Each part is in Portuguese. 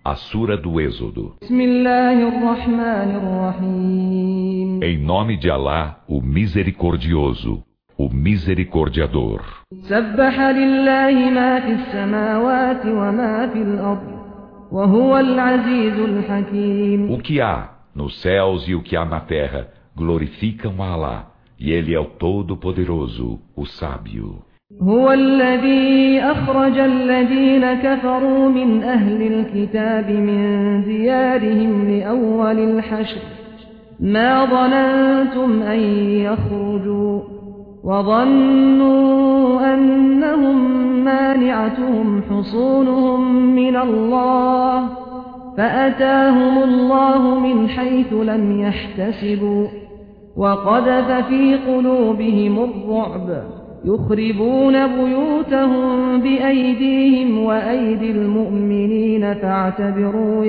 A Sura do Êxodo. بسم الله الرحمن الرحيم. Em nome de Alá, o Misericordioso, o Misericordiador. سبح لله ما في السماوات وما في الأرض وهو العزيز الحكيم. O que há nos céus e o que há na terra glorificam a Alá, e Ele é o Todo-Poderoso, o Sábio. هو الذي أخرج الذين كفروا من أهل الكتاب من ديارهم لأول الحشر ما ظننتم أن يخرجوا وظنوا أنهم مانعتهم حصونهم من الله فأتاهم الله من حيث لم يحتسبوا وقذف في قلوبهم الرعب يخربون بيوتهم بأيديهم وأيدي المؤمنين فاعتبروا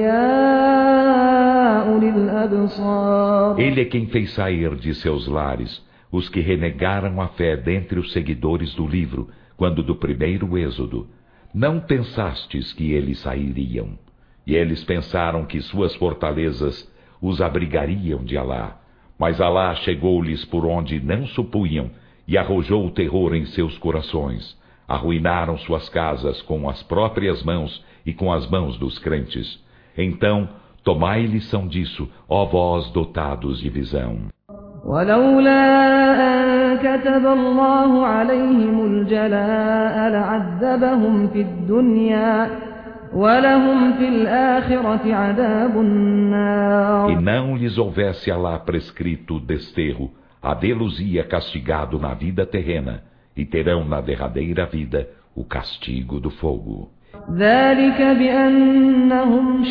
يا أولي الأبصار. Ele é quem fez sair de seus lares os que renegaram a fé dentre os seguidores do livro, quando do primeiro êxodo. Não pensastes que eles sairiam, e eles pensaram que suas fortalezas os abrigariam de Alá. Mas Alá chegou-lhes por onde não supunham, e arrojou o terror em seus corações. Arruinaram suas casas com as próprias mãos e com as mãos dos crentes. Então, tomai lição disso, ó vós dotados de visão. ولولا أن كتب الله عليهم الجلاء لعذبهم في الدنيا ولهم في الآخرة عذاب النار. E não lhes houvesse Alá prescrito o desterro, havê-los-ia castigado na vida terrena, e terão na derradeira vida o castigo do fogo. ذلك بأنهم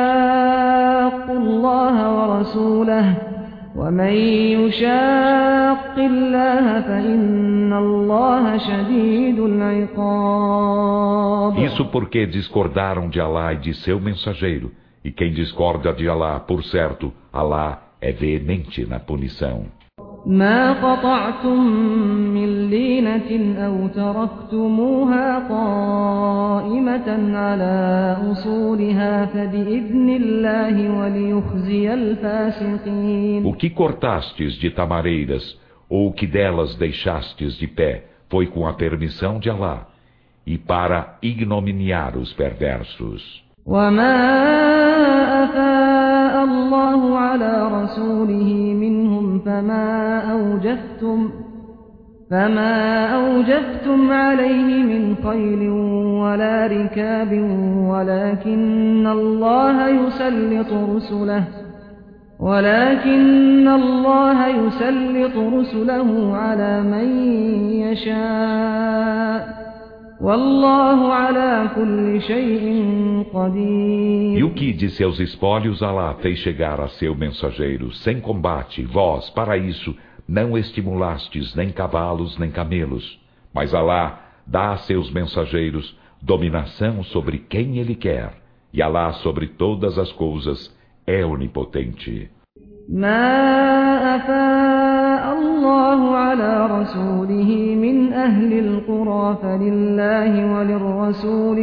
شاقوا الله ورسوله ومن يشاق الله فإن الله شديد العقاب. Isso porque discordaram de Alá e de seu mensageiro, e quem discorda de Alá, por certo, Alá é veemente na punição. ما قطعتم من لينة أو تركتموها قائمة على أصولها فبإذن الله وليخزي الفاسقين. O que cortastes de tamareiras, ou o que delas deixastes de pé, foi com a permissão de Alá, e para ignominiar os perversos. وما أفاء الله على رسوله منهم فما أوجفتم عليه من خيل ولا ركاب ولكن الله يسلط رسله على من يشاء والله على كل شيء قدير. E o que de seus espólios Alá fez chegar a seu mensageiro sem combate, vós, para isso, não estimulastes nem cavalos nem camelos. Mas Alá dá a seus mensageiros dominação sobre quem Ele quer, e Alá sobre todas as coisas é onipotente. ما أفاء الله على رسوله من أهل القرى فلله وللرسول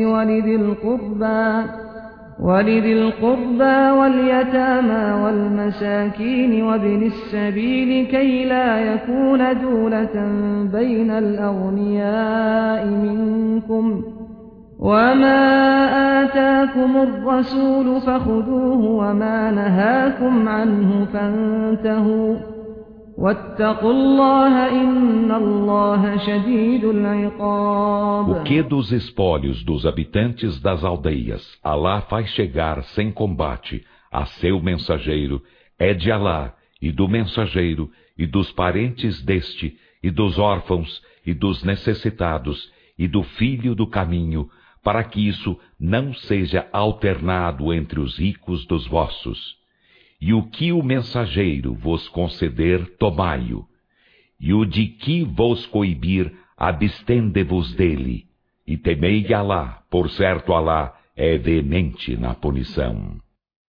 ولذي القربى واليتامى والمساكين وابن السبيل كي لا يكون دولة بين الأغنياء منكم وما آتاكم الرسول فخذوه وما نهاكم عنه فانتهوا واتقوا الله إن الله شديد العقاب. O que dos espólios dos habitantes das aldeias Alá faz chegar sem combate a seu mensageiro é de Alá e do mensageiro e dos parentes deste e dos órfãos e dos necessitados e do filho do caminho, para que isso não seja alternado entre os ricos dos vossos. E o que o mensageiro vos conceder, tomai-o. E o de que vos coibir, abstende-vos dele. E temei Alá, por certo Alá é veemente na punição.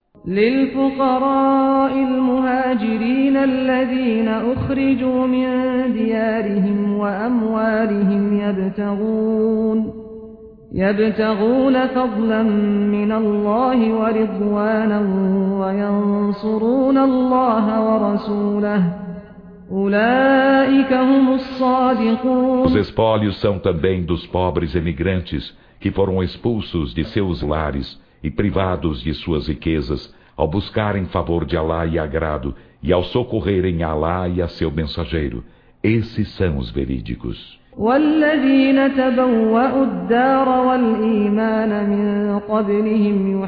للفقراء المهاجرين الذين أخرجوا من ديارهم وأموالهم يبتغون فضلا من الله ورضوانا وينصرون الله ورسوله أولئك هم الصادقون. Os espólios são também dos pobres emigrantes que foram expulsos de seus lares e privados de suas riquezas ao buscarem favor de Alá e agrado e ao socorrerem a Alá e a seu mensageiro. Esses são os verídicos. والذين تبوأوا الدار والإيمان من قبلهم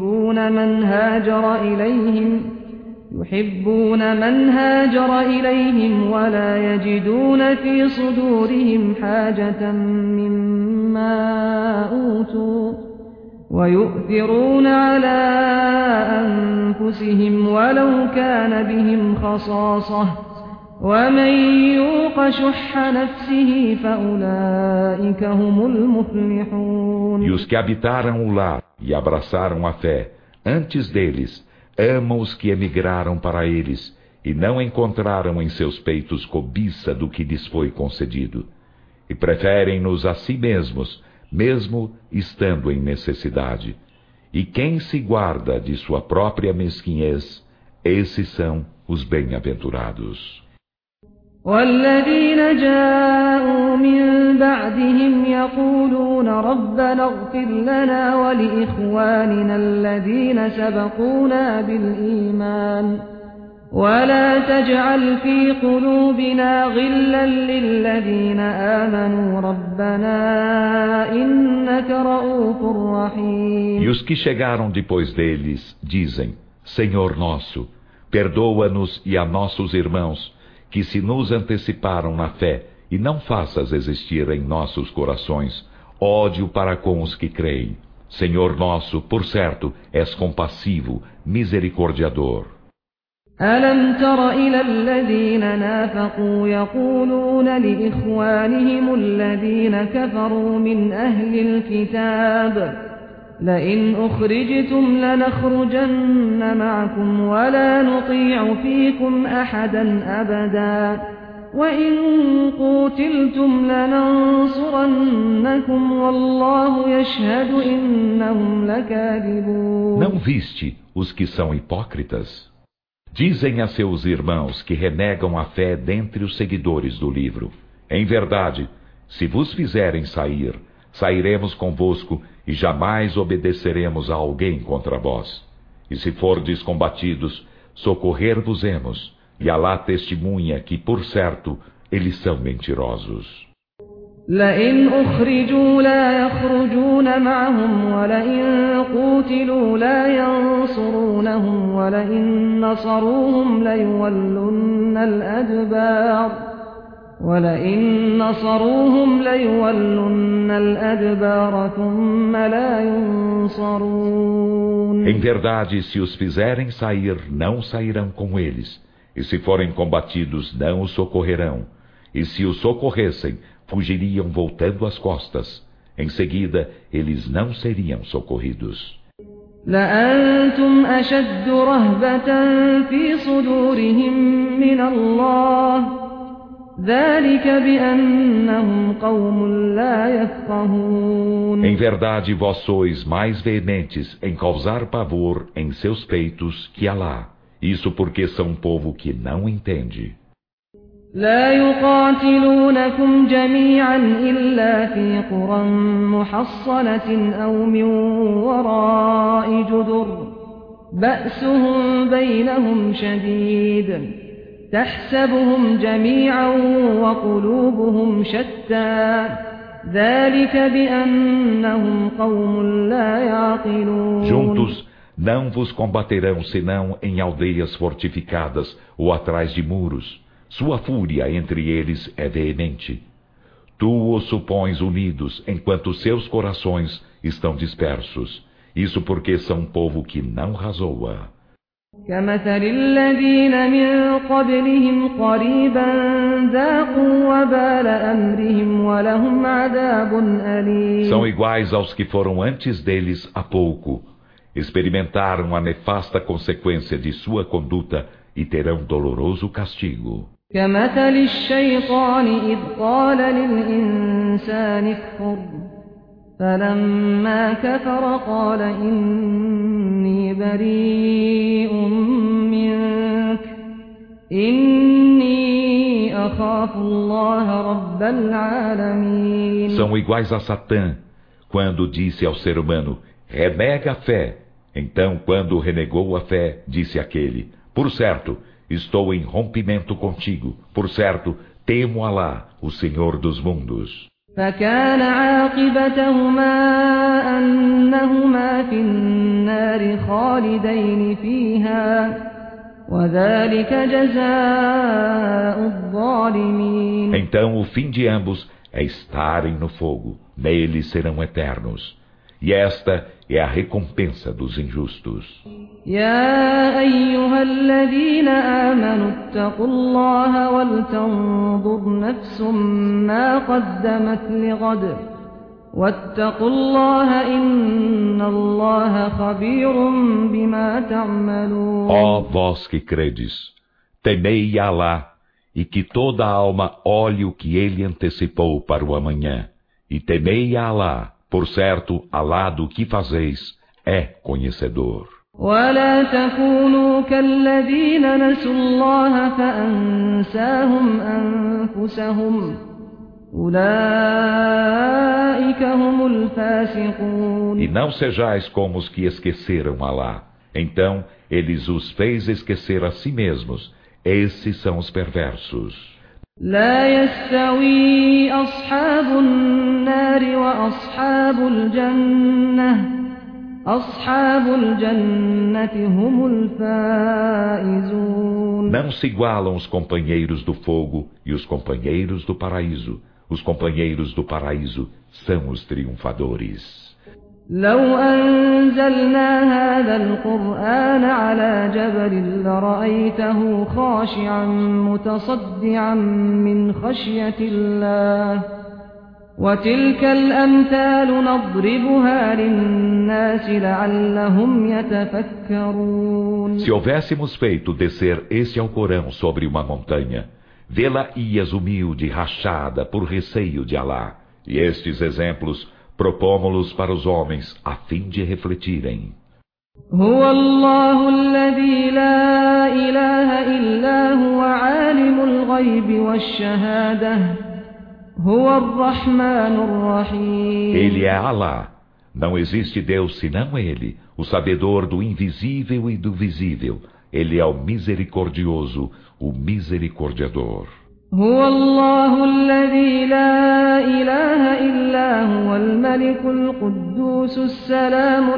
يحبون من هاجر إليهم ولا يجدون في صدورهم حاجة مما أوتوا ويؤثرون على أنفسهم ولو كان بهم خصاصة ومن يوق شح نفسه فأولئك هم المفلحون. E os que habitaram o lar e abraçaram a fé antes deles amam os que emigraram para eles e não encontraram em seus peitos cobiça do que lhes foi concedido e preferem-nos a si mesmos, mesmo estando em necessidade. E quem se guarda de sua própria mesquinhez, esses são os bem-aventurados. والذين جاءوا من بعدهم يقولون ربنا اغفر لنا ولإخواننا الذين سبقونا بالإيمان ولا تجعل في قلوبنا غلا للذين آمنوا ربنا إنك رؤوف رحيم. E os que chegaram depois deles dizem: Senhor nosso, perdoa-nos e a nossos irmãos que se nos anteciparam na fé, e não faças existir em nossos corações ódio para com os que creem. Senhor nosso, por certo, és compassivo, misericordiador. ألم تر إلى الذين نافقوا يقولون لإخوانهم الذين كفروا من أهل الكتاب لئن أخرجتم لنخرجن معكم ولا نطيع فيكم أحدا أبدا وإن قوتلتم لننصرنكم والله يشهد إنهم لكاذبون. Não viste os que são hipócritas? Dizem a seus irmãos que renegam a fé dentre os seguidores do livro: Em verdade, se vos fizerem sair, sairemos convosco e jamais obedeceremos a alguém contra vós. E se fordes combatidos, socorrer-vos-emos, e Alá testemunha que, por certo, eles são mentirosos. لئن أخرجوا لا يخرجون معهم ولئن قوتلوا لا ينصرونهم ولئن نصروهم ليولن الأدبار ثم لا ينصرون. Em verdade, se os fizerem sair, não sairão com eles, e se forem combatidos, não os socorrerão, e se os socorressem, fugiriam voltando as costas. Em seguida, eles não seriam socorridos. لأنتم أشد رهبة في صدورهم من الله ذلك بأنهم قوم لا يفقهون. Em verdade, vós sois mais veementes em causar pavor em seus peitos que Alá. Isso porque são um povo que não entende. لا يقاتلونكم جميعا إلا في قرى محصنة أو من وراء جدر بأسهم بينهم شديد تحسبهم جميعا وقلوبهم شتى ذلك بأنهم قوم لا يعقلون. Juntos não vos combaterão senão em aldeias fortificadas ou atrás de muros. Sua fúria entre eles é veemente. Tu os supões unidos, enquanto seus corações estão dispersos. Isso porque são um povo que não razoa. كمثل الذين من قبلهم قريبا ذاقوا وبال أمرهم ولهم عذاب أليم. São iguais aos que foram antes deles há pouco. Experimentaram a nefasta consequência de sua conduta e terão doloroso castigo. كمثل الشيطان إذ قال للإنسان اكفر فلما كفر قال إني بريء منك إني أخاف الله رب العالمين. São iguais a Satã, quando disse ao ser humano, renega a fé. Então, quando renegou a fé, disse aquele, por certo, estou em rompimento contigo. Por certo, temo Alá, o Senhor dos mundos. فكان عاقبتهما أنهما في النار خالدين فيها وذلك جزاء الظالمين. Então o fim de ambos é estarem no fogo, nele serão eternos. E esta é a recompensa dos injustos. يا أيها الذين آمنوا اتقوا الله ولتنظر نفس ما قدمت لغد واتقوا الله إن الله خبير بما تعملون. Ó vós que credes, temei Alá, e que toda alma olhe o que ele antecipou para o amanhã. E temei Alá, por certo, Alá do que fazeis é conhecedor. ولا تكونوا كالذين نسوا الله فأنساهم أنفسهم أولئك هم الفاسقون. E não sejais como os que esqueceram Alá. Então eles os fez esquecer a si mesmos. Esses são os perversos. لا يستوي أصحاب النار وأصحاب الجنة أصحاب الجنة هم الفائزون. Não se igualam os companheiros do fogo e os companheiros do paraíso. Os companheiros do paraíso são os triunfadores. لو أنزلنا هذا القرآن على جبل لرأيته خاشعا متصدعا من خشية الله وتلك الأمثال نضربها للناس لعلهم يتفكرون. Se houvéssemos feito descer este Alcorão sobre uma montanha, vê-la-ias humilde, rachada, por receio de Alá. E estes exemplos propomos-los para os homens, a fim de refletirem. هو الله الذي لا إله إلا هو عالم الغيب والشهادة هو الرحمن الرحيم. Ele é Alá. Não existe Deus senão Ele, o sabedor do invisível e do visível. Ele é o misericordioso, o misericordiador. هو الله الذي لا إله إلا هو الملك القدوس السلام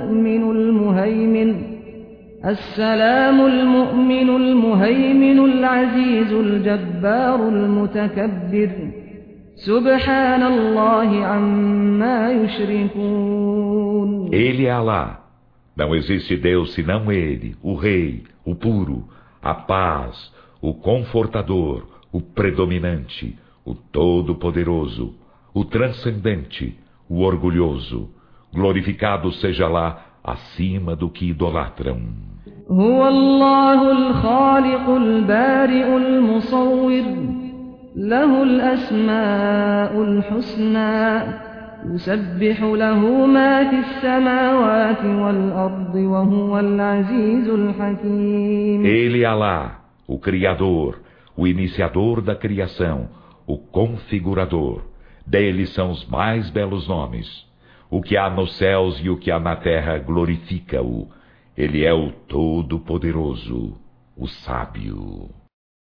المؤمن العزيز الجبار المتكبر سبحان الله عما يشركون. Ele é Alá. Não existe Deus senão Ele, o Rei, o puro, a paz, o confortador, o predominante, o todo-poderoso, o transcendente, o orgulhoso. Glorificado seja lá acima do que idolatram. هو الله الخالق البارئ المصور له الأسماء الحسنى يسبح له ما في السماوات والأرض وهو العزيز الحكيم. Ele é Alá, o Criador, o iniciador da criação, o configurador. Dele são os mais belos nomes. O que há nos céus e o que há na terra glorifica-o. Ele é o Todo-Poderoso, o Sábio.